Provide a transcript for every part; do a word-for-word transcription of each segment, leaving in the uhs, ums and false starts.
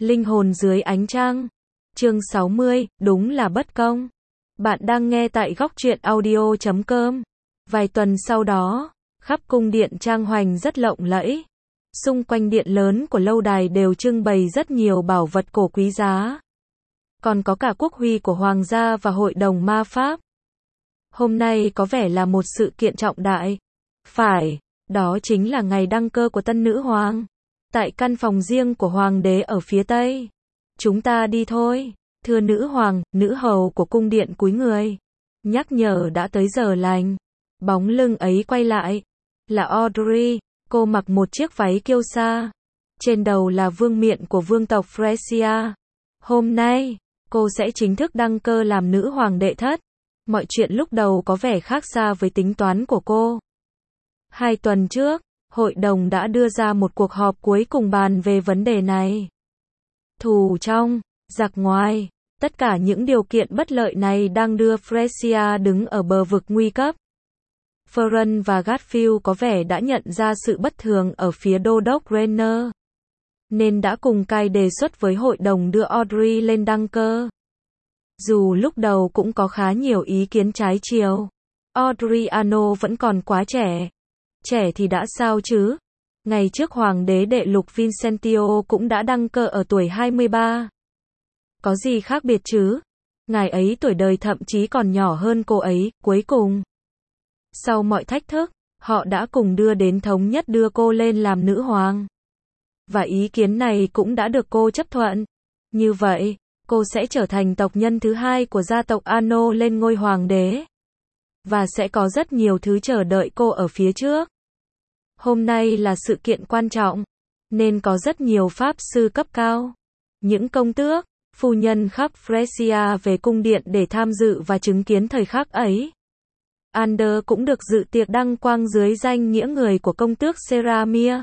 Linh hồn dưới ánh trăng. Chương sáu mươi, đúng là bất công. Bạn đang nghe tại góc truyện audio chấm com. Vài tuần sau đó, khắp cung điện trang hoành rất lộng lẫy. Xung quanh điện lớn của lâu đài đều trưng bày rất nhiều bảo vật cổ quý giá. Còn có cả quốc huy của hoàng gia và hội đồng ma pháp. Hôm nay có vẻ là một sự kiện trọng đại. Phải, đó chính là ngày đăng cơ của tân nữ hoàng. Tại căn phòng riêng của hoàng đế ở phía tây. Chúng ta đi thôi. Thưa nữ hoàng, nữ hầu của cung điện cúi người. Nhắc nhở đã tới giờ lành. Bóng lưng ấy quay lại. Là Audrey. Cô mặc một chiếc váy kiêu sa. Trên đầu là vương miện của vương tộc Fresia. Hôm nay, cô sẽ chính thức đăng cơ làm nữ hoàng đệ thất. Mọi chuyện lúc đầu có vẻ khác xa với tính toán của cô. Hai tuần trước, hội đồng đã đưa ra một cuộc họp cuối cùng bàn về vấn đề này. Thù trong, giặc ngoài, tất cả những điều kiện bất lợi này đang đưa Fresia đứng ở bờ vực nguy cấp. Ferran và Garfield có vẻ đã nhận ra sự bất thường ở phía đô đốc Renner, nên đã cùng cai đề xuất với hội đồng đưa Audrey lên đăng cơ. Dù lúc đầu cũng có khá nhiều ý kiến trái chiều. Adriano vẫn còn quá trẻ. Trẻ thì đã sao chứ? Ngày trước hoàng đế đệ lục Vincentio cũng đã đăng cơ ở tuổi hai mươi ba. Có gì khác biệt chứ? Ngài ấy tuổi đời thậm chí còn nhỏ hơn cô ấy, cuối cùng. Sau mọi thách thức, họ đã cùng đưa đến thống nhất đưa cô lên làm nữ hoàng. Và ý kiến này cũng đã được cô chấp thuận. Như vậy, cô sẽ trở thành tộc nhân thứ hai của gia tộc Ano lên ngôi hoàng đế. Và sẽ có rất nhiều thứ chờ đợi cô ở phía trước. Hôm nay là sự kiện quan trọng, nên có rất nhiều pháp sư cấp cao, những công tước, phu nhân khắp Fresia về cung điện để tham dự và chứng kiến thời khắc ấy. Ander cũng được dự tiệc đăng quang dưới danh nghĩa người của công tước Seramia.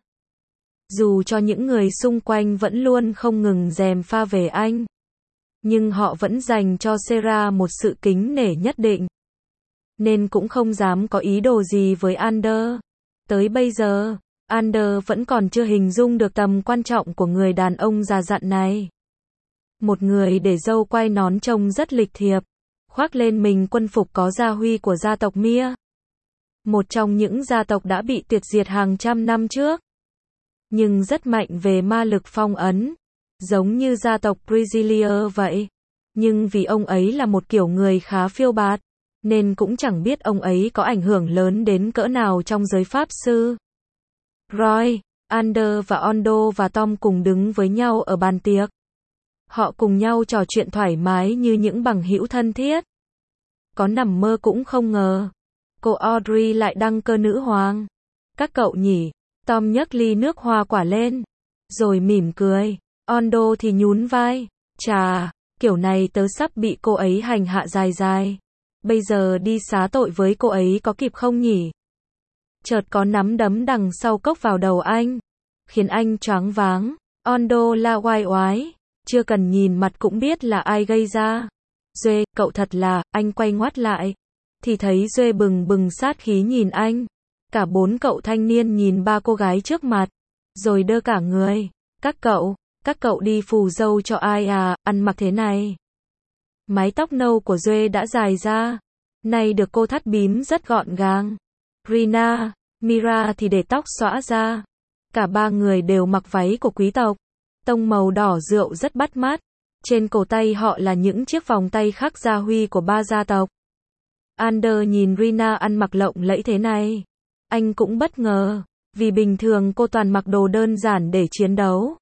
Dù cho những người xung quanh vẫn luôn không ngừng gièm pha về anh, nhưng họ vẫn dành cho Sera một sự kính nể nhất định, nên cũng không dám có ý đồ gì với Ander. Tới bây giờ, Ander vẫn còn chưa hình dung được tầm quan trọng của người đàn ông già dặn này. Một người để râu quai nón trông rất lịch thiệp, khoác lên mình quân phục có gia huy của gia tộc Mia. Một trong những gia tộc đã bị tuyệt diệt hàng trăm năm trước, nhưng rất mạnh về ma lực phong ấn, giống như gia tộc Brisilier vậy. Nhưng vì ông ấy là một kiểu người khá phiêu bạt, nên cũng chẳng biết ông ấy có ảnh hưởng lớn đến cỡ nào trong giới pháp sư. Roy, Ander và Ondo và Tom cùng đứng với nhau ở bàn tiệc. Họ cùng nhau trò chuyện thoải mái như những bằng hữu thân thiết. Có nằm mơ cũng không ngờ, cô Audrey lại đăng cơ nữ hoàng. Các cậu nhỉ? Tom nhấc ly nước hoa quả lên, rồi mỉm cười. Ondo thì nhún vai. Chà, kiểu này tớ sắp bị cô ấy hành hạ dài dài. Bây giờ đi xá tội với cô ấy có kịp không nhỉ? Chợt có nắm đấm đằng sau cốc vào đầu anh, khiến anh choáng váng. Ondo la oai oái, chưa cần nhìn mặt cũng biết là ai gây ra. Duê, cậu thật là, anh quay ngoắt lại, thì thấy Duê bừng bừng sát khí nhìn anh. Cả bốn cậu thanh niên nhìn ba cô gái trước mặt, rồi đơ cả người. Các cậu, các cậu đi phù dâu cho ai à, ăn mặc thế này. Mái tóc nâu của Duê đã dài ra, nay được cô thắt bím rất gọn gàng. Rina, Mira thì để tóc xõa ra. Cả ba người đều mặc váy của quý tộc, tông màu đỏ rượu rất bắt mắt. Trên cổ tay họ là những chiếc vòng tay khắc gia huy của ba gia tộc. Ander nhìn Rina ăn mặc lộng lẫy thế này, anh cũng bất ngờ, vì bình thường cô toàn mặc đồ đơn giản để chiến đấu,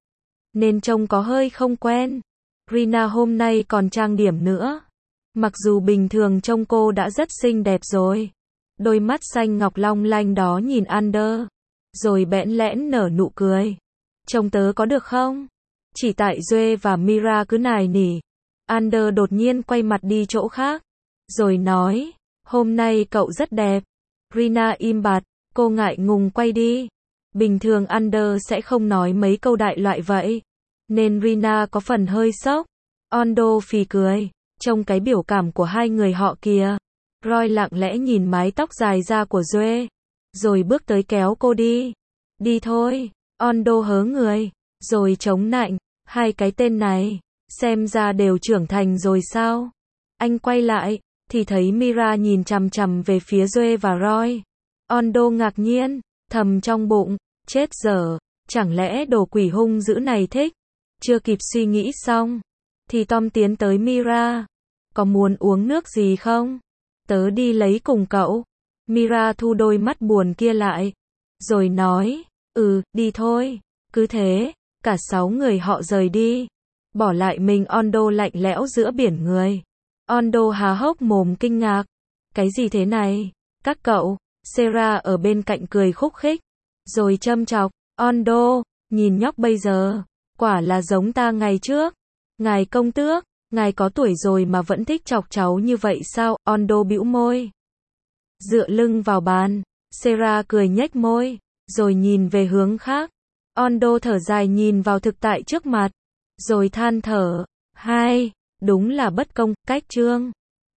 nên trông có hơi không quen. Rina hôm nay còn trang điểm nữa. Mặc dù bình thường trông cô đã rất xinh đẹp rồi. Đôi mắt xanh ngọc long lanh đó nhìn Ander, rồi bẽn lẽn nở nụ cười. Trông tớ có được không? Chỉ tại Duê và Mira cứ nài nỉ. Ander đột nhiên quay mặt đi chỗ khác, rồi nói, hôm nay cậu rất đẹp. Rina im bặt, cô ngại ngùng quay đi. Bình thường Ander sẽ không nói mấy câu đại loại vậy, nên Rina có phần hơi sốc. Ondo phì cười, trông cái biểu cảm của hai người họ kìa. Roy lặng lẽ nhìn mái tóc dài ra của Duê, rồi bước tới kéo cô đi. Đi thôi. Ondo hớ người, rồi chống nạnh. Hai cái tên này, xem ra đều trưởng thành rồi sao? Anh quay lại, thì thấy Mira nhìn chằm chằm về phía Joe và Roy. Ondo ngạc nhiên, thầm trong bụng, chết dở, chẳng lẽ đồ quỷ hung dữ này thích? Chưa kịp suy nghĩ xong, thì Tom tiến tới Mira. Có muốn uống nước gì không? Tớ đi lấy cùng cậu. Mira thu đôi mắt buồn kia lại, rồi nói, ừ, đi thôi. Cứ thế, cả sáu người họ rời đi, bỏ lại mình Ondo lạnh lẽo giữa biển người. Ondo há hốc mồm kinh ngạc. Cái gì thế này? Các cậu, Sarah ở bên cạnh cười khúc khích, rồi châm chọc, Ondo, nhìn nhóc bây giờ, quả là giống ta ngày trước. Ngài công tước, ngài có tuổi rồi mà vẫn thích chọc cháu như vậy sao? Ondo bĩu môi, dựa lưng vào bàn. Sarah cười nhếch môi, rồi nhìn về hướng khác. Ondo thở dài nhìn vào thực tại trước mặt, rồi than thở, hai, đúng là bất công, cách chương.